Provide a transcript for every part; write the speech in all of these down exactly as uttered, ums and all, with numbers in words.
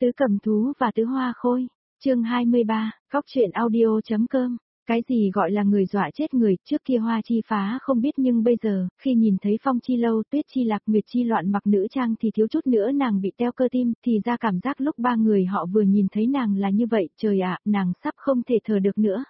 Tứ Cầm Thú và Tứ Hoa Khôi, chương hai mươi ba, Cóc truyện audio.com. Cái gì gọi là người dọa chết người, trước kia Hoa Chi Phá không biết nhưng bây giờ, khi nhìn thấy Phong Chi Lâu, Tuyết Chi Lạc, Nguyệt Chi Loạn mặc nữ trang thì thiếu chút nữa nàng bị teo cơ tim, thì ra cảm giác lúc ba người họ vừa nhìn thấy nàng là như vậy, trời ạ, nàng sắp không thể thở được nữa.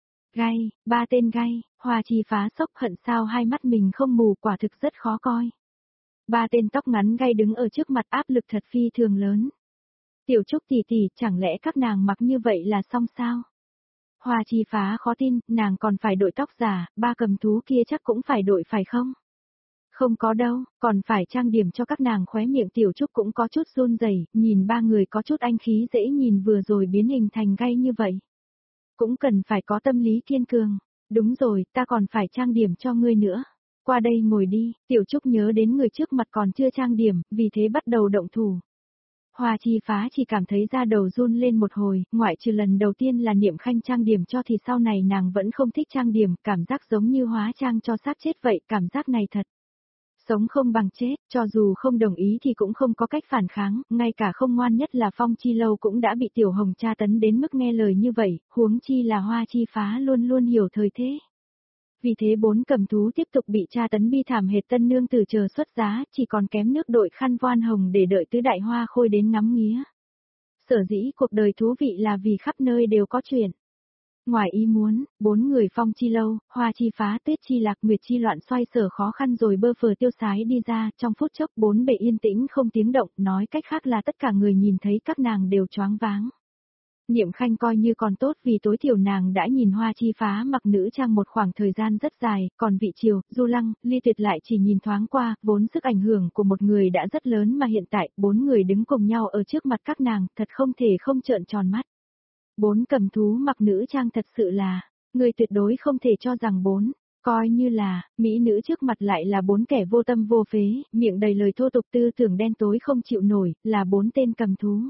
Gai, ba tên gai, Hoa Chi Phá sốc hận sao hai mắt mình không mù, quả thực rất khó coi. Ba tên tóc ngắn gai đứng ở trước mặt, áp lực thật phi thường lớn. Tiểu Trúc tỷ tỷ, chẳng lẽ các nàng mặc như vậy là xong sao? Hoa Chi Phá khó tin, nàng còn phải đội tóc giả, ba cầm thú kia chắc cũng phải đội phải không? Không có đâu, còn phải trang điểm cho các nàng. Khóe miệng Tiểu Trúc cũng có chút run rẩy, nhìn ba người có chút anh khí dễ nhìn vừa rồi biến hình thành gai như vậy. Cũng cần phải có tâm lý kiên cường. Đúng rồi, ta còn phải trang điểm cho ngươi nữa. Qua đây ngồi đi, Tiểu Trúc nhớ đến người trước mặt còn chưa trang điểm, vì thế bắt đầu động thủ. Hoa Chi Phá chỉ cảm thấy da đầu run lên một hồi, ngoại trừ lần đầu tiên là Niệm Khanh trang điểm cho thì sau này nàng vẫn không thích trang điểm, cảm giác giống như hóa trang cho xác chết vậy, cảm giác này thật. Sống không bằng chết, cho dù không đồng ý thì cũng không có cách phản kháng, ngay cả không ngoan nhất là Phong Chi Lâu cũng đã bị Tiểu Hồng tra tấn đến mức nghe lời như vậy, huống chi là Hoa Chi Phá luôn luôn hiểu thời thế. Vì thế bốn cầm thú tiếp tục bị tra tấn bi thảm hệt tân nương tử chờ xuất giá, chỉ còn kém nước đội khăn voan hồng để đợi tứ đại hoa khôi đến ngắm nghía. Sở dĩ cuộc đời thú vị là vì khắp nơi đều có chuyện. Ngoài ý muốn, bốn người Phong Chi Lâu, Hoa Chi Phá, Tuyết Chi Lạc, Nguyệt Chi Loạn xoay sở khó khăn rồi bơ phờ tiêu sái đi ra, trong phút chốc bốn bề yên tĩnh không tiếng động, nói cách khác là tất cả người nhìn thấy các nàng đều choáng váng. Niệm Khanh coi như còn tốt vì tối thiểu nàng đã nhìn Hoa Chi Phá mặc nữ trang một khoảng thời gian rất dài, còn Vị Triều, Du Lăng, Ly Tuyệt lại chỉ nhìn thoáng qua, vốn sức ảnh hưởng của một người đã rất lớn mà hiện tại, bốn người đứng cùng nhau ở trước mặt các nàng, thật không thể không trợn tròn mắt. Bốn cầm thú mặc nữ trang thật sự là, người tuyệt đối không thể cho rằng bốn, coi như là, mỹ nữ trước mặt lại là bốn kẻ vô tâm vô phế, miệng đầy lời thô tục tư tưởng đen tối không chịu nổi, là bốn tên cầm thú.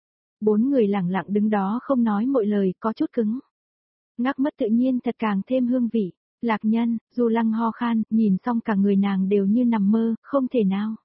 Bốn người lẳng lặng đứng đó không nói một lời, có chút cứng. Ngắc mất tự nhiên thật càng thêm hương vị. Lạc Nhân, Du Lăng ho khan, nhìn xong cả người nàng đều như nằm mơ, không thể nào.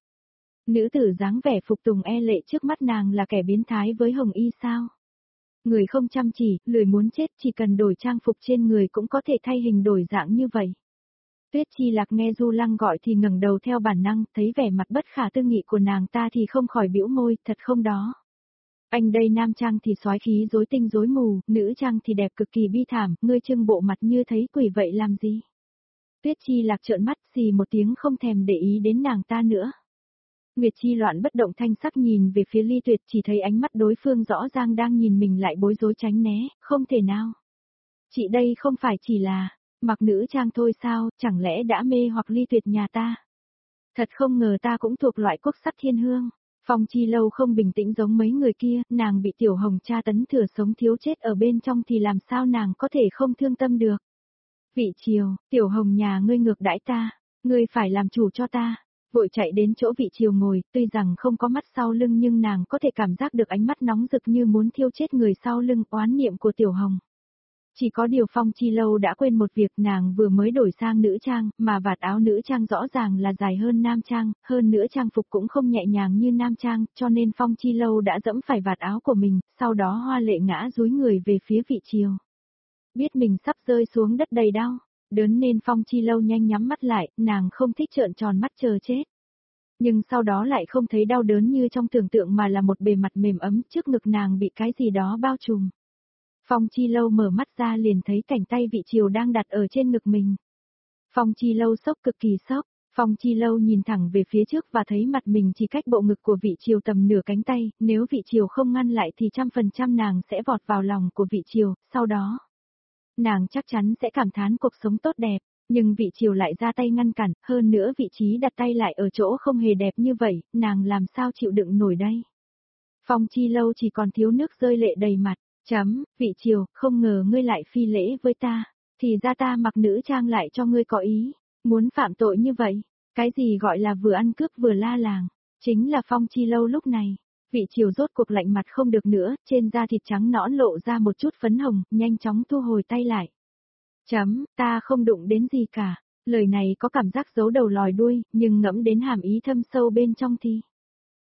Nữ tử dáng vẻ phục tùng e lệ trước mắt nàng là kẻ biến thái với Hồng Y sao? Người không chăm chỉ, lười muốn chết, chỉ cần đổi trang phục trên người cũng có thể thay hình đổi dạng như vậy. Tuyết Chi Lạc nghe Du Lăng gọi thì ngẩng đầu theo bản năng, thấy vẻ mặt bất khả tư nghị của nàng ta thì không khỏi bĩu môi, thật không đó. Anh đây nam trang thì soái khí rối tinh rối mù, nữ trang thì đẹp cực kỳ bi thảm, ngươi trưng bộ mặt như thấy quỷ vậy làm gì? Tuyết Chi Lạc trợn mắt xì một tiếng không thèm để ý đến nàng ta nữa. Nguyệt Chi Loạn bất động thanh sắc nhìn về phía Ly Tuyệt, chỉ thấy ánh mắt đối phương rõ ràng đang nhìn mình lại bối rối tránh né, không thể nào. Chị đây không phải chỉ là, mặc nữ trang thôi sao, chẳng lẽ đã mê hoặc Ly Tuyệt nhà ta? Thật không ngờ ta cũng thuộc loại quốc sắc thiên hương. Phong Chi Lâu không bình tĩnh giống mấy người kia, nàng bị Tiểu Hồng tra tấn thừa sống thiếu chết ở bên trong thì làm sao nàng có thể không thương tâm được. Vị Triều, Tiểu Hồng nhà ngươi ngược đãi ta, ngươi phải làm chủ cho ta. Vội chạy đến chỗ Vị Triều ngồi, tuy rằng không có mắt sau lưng nhưng nàng có thể cảm giác được ánh mắt nóng rực như muốn thiêu chết người sau lưng, oán niệm của Tiểu Hồng. Chỉ có điều Phong Chi Lâu đã quên một việc, nàng vừa mới đổi sang nữ trang, mà vạt áo nữ trang rõ ràng là dài hơn nam trang, hơn nữa trang phục cũng không nhẹ nhàng như nam trang, cho nên Phong Chi Lâu đã dẫm phải vạt áo của mình, sau đó hoa lệ ngã dúi người về phía Vị Triều. Biết mình sắp rơi xuống đất đầy đau, đớn nên Phong Chi Lâu nhanh nhắm mắt lại, nàng không thích trợn tròn mắt chờ chết. Nhưng sau đó lại không thấy đau đớn như trong tưởng tượng mà là một bề mặt mềm ấm, trước ngực nàng bị cái gì đó bao trùm. Phong Chi Lâu mở mắt ra liền thấy cảnh tay Vị Triều đang đặt ở trên ngực mình. Phong Chi Lâu sốc cực kỳ sốc, Phong Chi Lâu nhìn thẳng về phía trước và thấy mặt mình chỉ cách bộ ngực của Vị Triều tầm nửa cánh tay, nếu Vị Triều không ngăn lại thì trăm phần trăm nàng sẽ vọt vào lòng của Vị Triều, sau đó nàng chắc chắn sẽ cảm thán cuộc sống tốt đẹp, nhưng Vị Triều lại ra tay ngăn cản, hơn nữa vị trí đặt tay lại ở chỗ không hề đẹp như vậy, nàng làm sao chịu đựng nổi đây. Phong Chi Lâu chỉ còn thiếu nước rơi lệ đầy mặt. Chấm, Vị Triều, không ngờ ngươi lại phi lễ với ta, thì ra ta mặc nữ trang lại cho ngươi có ý, muốn phạm tội như vậy, cái gì gọi là vừa ăn cướp vừa la làng, chính là Phong Chi Lâu lúc này, Vị Triều rốt cuộc lạnh mặt không được nữa, trên da thịt trắng nõn lộ ra một chút phấn hồng, nhanh chóng thu hồi tay lại. Chấm, ta không đụng đến gì cả, lời này có cảm giác giấu đầu lòi đuôi, nhưng ngẫm đến hàm ý thâm sâu bên trong thì...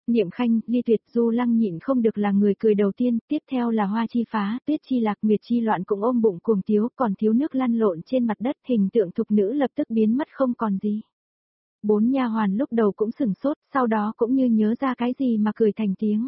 Niệm Khanh, Ly Tuyệt, Du Lăng nhịn không được là người cười đầu tiên, tiếp theo là Hoa Chi Phá, Tuyết Chi Lạc, Nguyệt Chi Loạn cũng ôm bụng cuồng tiếu, còn thiếu nước lăn lộn trên mặt đất, hình tượng thục nữ lập tức biến mất không còn gì. Bốn nha hoàn lúc đầu cũng sửng sốt, sau đó cũng như nhớ ra cái gì mà cười thành tiếng.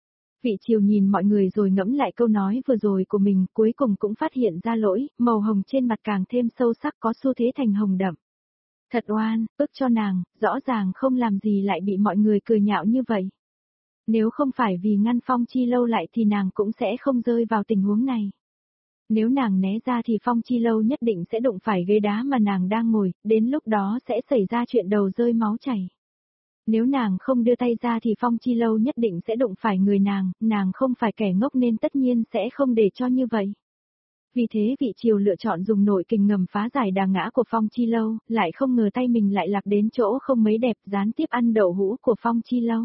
Vị Triều nhìn mọi người rồi ngẫm lại câu nói vừa rồi của mình, cuối cùng cũng phát hiện ra lỗi, màu hồng trên mặt càng thêm sâu sắc, có xu thế thành hồng đậm. Thật oan, ức cho nàng, rõ ràng không làm gì lại bị mọi người cười nhạo như vậy. Nếu không phải vì ngăn Phong Chi Lâu lại thì nàng cũng sẽ không rơi vào tình huống này. Nếu nàng né ra thì Phong Chi Lâu nhất định sẽ đụng phải ghế đá mà nàng đang ngồi, đến lúc đó sẽ xảy ra chuyện đầu rơi máu chảy. Nếu nàng không đưa tay ra thì Phong Chi Lâu nhất định sẽ đụng phải người nàng, nàng không phải kẻ ngốc nên tất nhiên sẽ không để cho như vậy. Vì thế vị Triều lựa chọn dùng nội kình ngầm phá giải đà ngã của Phong Chi Lâu, lại không ngờ tay mình lại lạc đến chỗ không mấy đẹp, gián tiếp ăn đậu hũ của Phong Chi Lâu.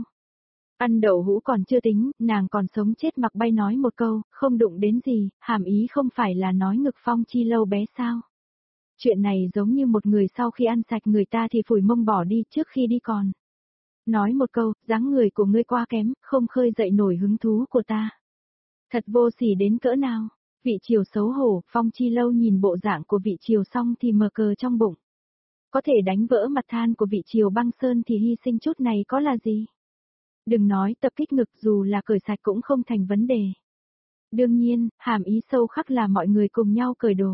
Ăn đậu hũ còn chưa tính, nàng còn sống chết mặc bay nói một câu, không đụng đến gì, hàm ý không phải là nói ngực Phong Chi Lâu bé sao. Chuyện này giống như một người sau khi ăn sạch người ta thì phủi mông bỏ đi trước khi đi còn. Nói một câu, dáng người của ngươi quá kém, không khơi dậy nổi hứng thú của ta. Thật vô sỉ đến cỡ nào. Vị Triều xấu hổ, Phong Chi Lâu nhìn bộ dạng của vị Triều xong thì mờ cờ trong bụng. Có thể đánh vỡ mặt than của vị Triều Băng Sơn thì hy sinh chút này có là gì? Đừng nói tập kích ngực, dù là cởi sạch cũng không thành vấn đề. Đương nhiên, hàm ý sâu khắc là mọi người cùng nhau cởi đồ.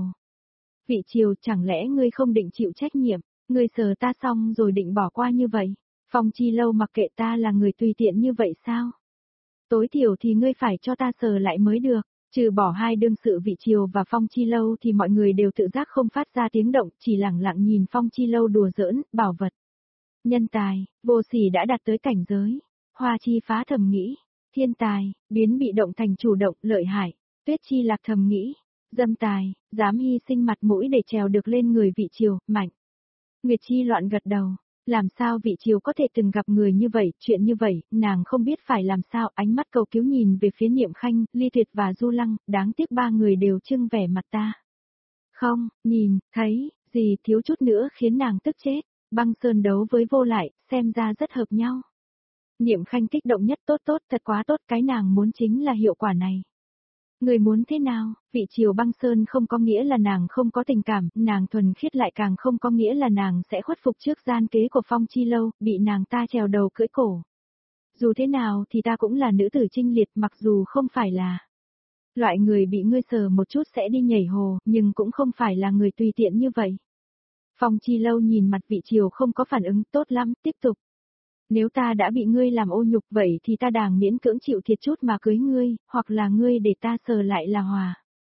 Vị Triều, chẳng lẽ ngươi không định chịu trách nhiệm, ngươi sờ ta xong rồi định bỏ qua như vậy? Phong Chi Lâu mặc kệ ta là người tùy tiện như vậy sao? Tối thiểu thì ngươi phải cho ta sờ lại mới được. Trừ bỏ hai đương sự vị Triều và Phong Chi Lâu thì mọi người đều tự giác không phát ra tiếng động, chỉ lặng lặng nhìn Phong Chi Lâu đùa giỡn, bảo vật. Nhân tài, vô sỉ đã đạt tới cảnh giới. Hoa Chi Phá thầm nghĩ, thiên tài, biến bị động thành chủ động, lợi hại. Tuyết Chi Lạc thầm nghĩ, dâm tài, dám hy sinh mặt mũi để trèo được lên người vị Triều, mạnh. Nguyệt Chi Loạn gật đầu. Làm sao vị Triều có thể từng gặp người như vậy, chuyện như vậy, nàng không biết phải làm sao, ánh mắt cầu cứu nhìn về phía Niệm Khanh, Ly Tuyệt và Du Lăng, đáng tiếc ba người đều trưng vẻ mặt ta. Không, nhìn, thấy, gì thiếu chút nữa khiến nàng tức chết, Băng Sơn đấu với Vô Lại, xem ra rất hợp nhau. Niệm Khanh kích động nhất, tốt tốt, thật quá tốt, cái nàng muốn chính là hiệu quả này. Người muốn thế nào, vị Triều Băng Sơn không có nghĩa là nàng không có tình cảm, nàng thuần khiết lại càng không có nghĩa là nàng sẽ khuất phục trước gian kế của Phong Chi Lâu, bị nàng ta trèo đầu cưỡi cổ. Dù thế nào thì ta cũng là nữ tử trinh liệt, mặc dù không phải là loại người bị ngươi sờ một chút sẽ đi nhảy hồ, nhưng cũng không phải là người tùy tiện như vậy. Phong Chi Lâu nhìn mặt vị Triều không có phản ứng, tốt lắm, tiếp tục. Nếu ta đã bị ngươi làm ô nhục vậy thì ta đàng miễn cưỡng chịu thiệt chút mà cưới ngươi, hoặc là ngươi để ta sờ lại là hòa.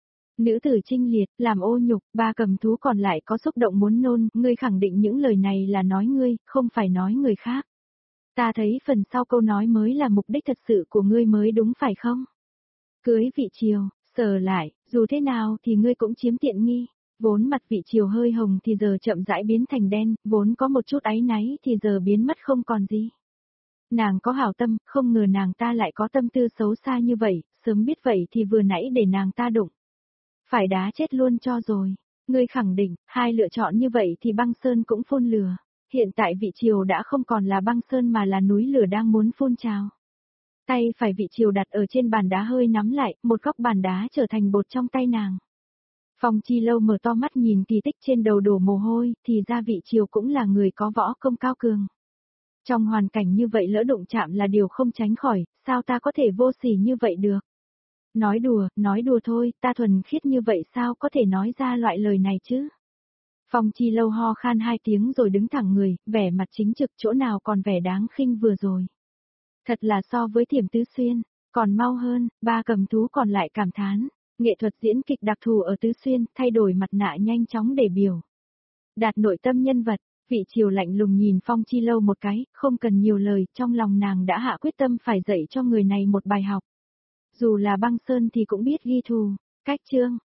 Nữ tử trinh liệt, làm ô nhục, ba cầm thú còn lại có xúc động muốn nôn, ngươi khẳng định những lời này là nói ngươi, không phải nói người khác. Ta thấy phần sau câu nói mới là mục đích thật sự của ngươi mới đúng phải không? Cưới vị Triều, sờ lại, dù thế nào thì ngươi cũng chiếm tiện nghi. Vốn mặt vị Triều hơi hồng thì giờ chậm rãi biến thành đen, vốn có một chút áy náy thì giờ biến mất không còn gì. Nàng có hảo tâm, không ngờ nàng ta lại có tâm tư xấu xa như vậy, sớm biết vậy thì vừa nãy để nàng ta đụng. Phải đá chết luôn cho rồi. Ngươi khẳng định, hai lựa chọn như vậy thì Băng Sơn cũng phun lửa. Hiện tại vị Triều đã không còn là Băng Sơn mà là núi lửa đang muốn phun trào. Tay phải vị Triều đặt ở trên bàn đá hơi nắm lại, một góc bàn đá trở thành bột trong tay nàng. Phong Chi Lâu mở to mắt nhìn kỳ tích trên đầu đổ mồ hôi, thì ra vị Triều cũng là người có võ công cao cường. Trong hoàn cảnh như vậy lỡ đụng chạm là điều không tránh khỏi, sao ta có thể vô sỉ như vậy được? Nói đùa, nói đùa thôi, ta thuần khiết như vậy sao có thể nói ra loại lời này chứ? Phong Chi Lâu ho khan hai tiếng rồi đứng thẳng người, vẻ mặt chính trực chỗ nào còn vẻ đáng khinh vừa rồi. Thật là so với Thiểm Tứ Xuyên, còn mau hơn, ba cầm thú còn lại cảm thán. Nghệ thuật diễn kịch đặc thù ở Tứ Xuyên, thay đổi mặt nạ nhanh chóng để biểu đạt nội tâm nhân vật. Vị Triều lạnh lùng nhìn Phong Chi Lâu một cái, không cần nhiều lời, trong lòng nàng đã hạ quyết tâm phải dạy cho người này một bài học. Dù là Băng Sơn thì cũng biết ghi thù. Cách chương